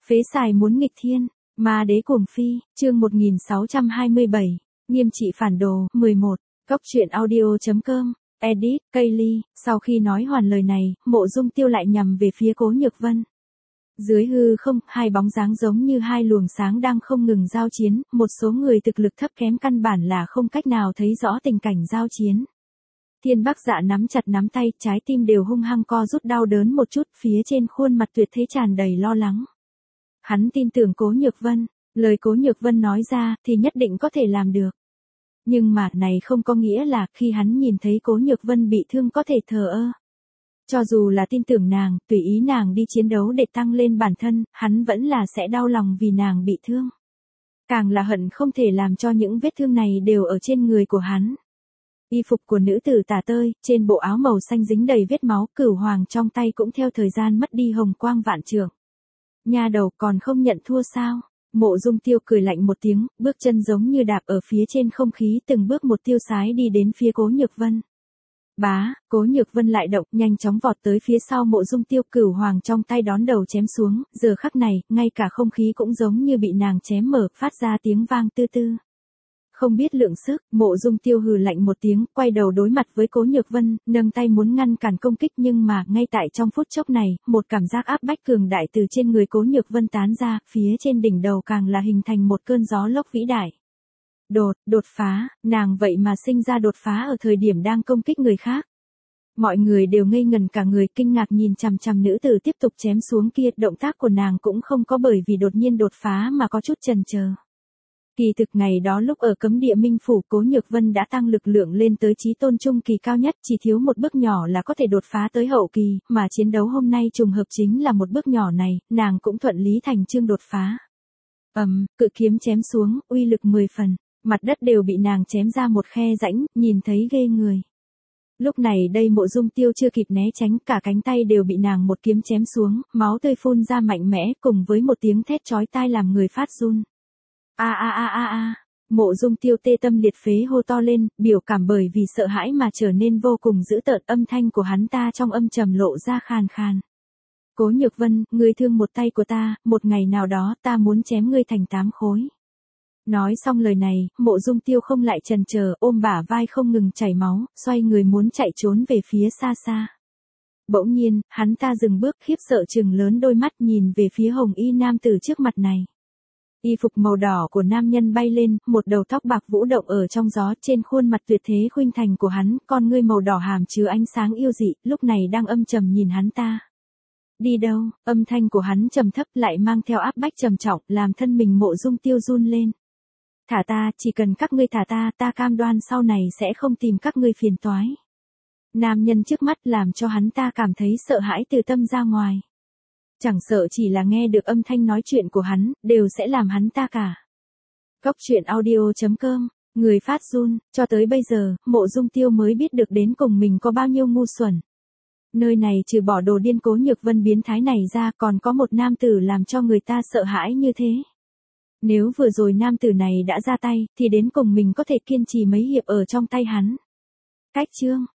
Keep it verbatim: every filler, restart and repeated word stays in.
Phế xài muốn nghịch thiên, ma đế cuồng phi, chương một nghìn sáu trăm hai mươi bảy, nghiêm trị phản đồ, mười một, góc truyện audio.com, edit, Kaylee, sau khi nói hoàn lời này, Mộ Dung Tiêu lại nhằm về phía Cố Nhược Vân. Dưới hư không, hai bóng dáng giống như hai luồng sáng đang không ngừng giao chiến, một số người thực lực thấp kém căn bản là không cách nào thấy rõ tình cảnh giao chiến. Thiên Bắc Dạ nắm chặt nắm tay, trái tim đều hung hăng co rút đau đớn một chút, phía trên khuôn mặt tuyệt thế tràn đầy lo lắng. Hắn tin tưởng Cố Nhược Vân, lời Cố Nhược Vân nói ra thì nhất định có thể làm được. Nhưng mà này không có nghĩa là khi hắn nhìn thấy Cố Nhược Vân bị thương có thể thờ ơ. Cho dù là tin tưởng nàng, tùy ý nàng đi chiến đấu để tăng lên bản thân, hắn vẫn là sẽ đau lòng vì nàng bị thương. Càng là hận không thể làm cho những vết thương này đều ở trên người của hắn. Y phục của nữ tử tả tơi, trên bộ áo màu xanh dính đầy vết máu, cửu hoàng trong tay cũng theo thời gian mất đi hồng quang vạn trượng. Nha đầu còn không nhận thua sao? Mộ Dung Tiêu cười lạnh một tiếng, bước chân giống như đạp ở phía trên không khí, từng bước một tiêu sái đi đến phía Cố Nhược Vân. Bá, Cố Nhược Vân lại động, nhanh chóng vọt tới phía sau Mộ Dung Tiêu, cửu hoàng trong tay đón đầu chém xuống, giờ khắc này, ngay cả không khí cũng giống như bị nàng chém mở, phát ra tiếng vang tư tư. Không biết lượng sức, Mộ Dung Tiêu hừ lạnh một tiếng, quay đầu đối mặt với Cố Nhược Vân, nâng tay muốn ngăn cản công kích, nhưng mà, ngay tại trong phút chốc này, một cảm giác áp bách cường đại từ trên người Cố Nhược Vân tán ra, phía trên đỉnh đầu càng là hình thành một cơn gió lốc vĩ đại. Đột, đột phá, nàng vậy mà sinh ra đột phá ở thời điểm đang công kích người khác. Mọi người đều ngây ngần cả người, kinh ngạc nhìn chằm chằm nữ tử tiếp tục chém xuống kia, động tác của nàng cũng không có bởi vì đột nhiên đột phá mà có chút chần chờ. Kỳ thực ngày đó lúc ở cấm địa Minh Phủ, Cố Nhược Vân đã tăng lực lượng lên tới chí tôn trung kỳ cao nhất, chỉ thiếu một bước nhỏ là có thể đột phá tới hậu kỳ, mà chiến đấu hôm nay trùng hợp chính là một bước nhỏ này, nàng cũng thuận lý thành chương đột phá. Ầm, um, cự kiếm chém xuống, uy lực mười phần, mặt đất đều bị nàng chém ra một khe rãnh, nhìn thấy ghê người. Lúc này đây Mộ Dung Tiêu chưa kịp né tránh, cả cánh tay đều bị nàng một kiếm chém xuống, máu tươi phun ra mạnh mẽ, cùng với một tiếng thét chói tai làm người phát run. A a a a a, Mộ Dung Tiêu tê tâm liệt phế hô to lên, biểu cảm bởi vì sợ hãi mà trở nên vô cùng dữ tợn, âm thanh của hắn ta trong âm trầm lộ ra khàn khàn. Cố Nhược Vân, ngươi thương một tay của ta, một ngày nào đó ta muốn chém ngươi thành tám khối. Nói xong lời này, Mộ Dung Tiêu không lại chần chờ, ôm bả vai không ngừng chảy máu, xoay người muốn chạy trốn về phía xa xa. Bỗng nhiên, hắn ta dừng bước, khiếp sợ trừng lớn đôi mắt nhìn về phía hồng y nam tử trước mặt này. Y phục màu đỏ của nam nhân bay lên, một đầu tóc bạc vũ động ở trong gió, trên khuôn mặt tuyệt thế khuynh thành của hắn, con ngươi màu đỏ hàm chứa ánh sáng yêu dị, lúc này đang âm trầm nhìn hắn ta. Đi đâu? Âm thanh của hắn trầm thấp lại mang theo áp bách trầm trọng, làm thân mình Mộ Dung Tiêu run lên. Thả ta, chỉ cần các ngươi thả ta, ta cam đoan sau này sẽ không tìm các ngươi phiền toái. Nam nhân trước mắt làm cho hắn ta cảm thấy sợ hãi từ tâm ra ngoài. Chẳng sợ chỉ là nghe được âm thanh nói chuyện của hắn, đều sẽ làm hắn ta cả. Góc truyện audio.com, người phát run, cho tới bây giờ, Mộ Dung Tiêu mới biết được đến cùng mình có bao nhiêu ngu xuẩn. Nơi này trừ bỏ đồ điên Cố Nhược Vân biến thái này ra, còn có một nam tử làm cho người ta sợ hãi như thế. Nếu vừa rồi nam tử này đã ra tay, thì đến cùng mình có thể kiên trì mấy hiệp ở trong tay hắn. Cách chương,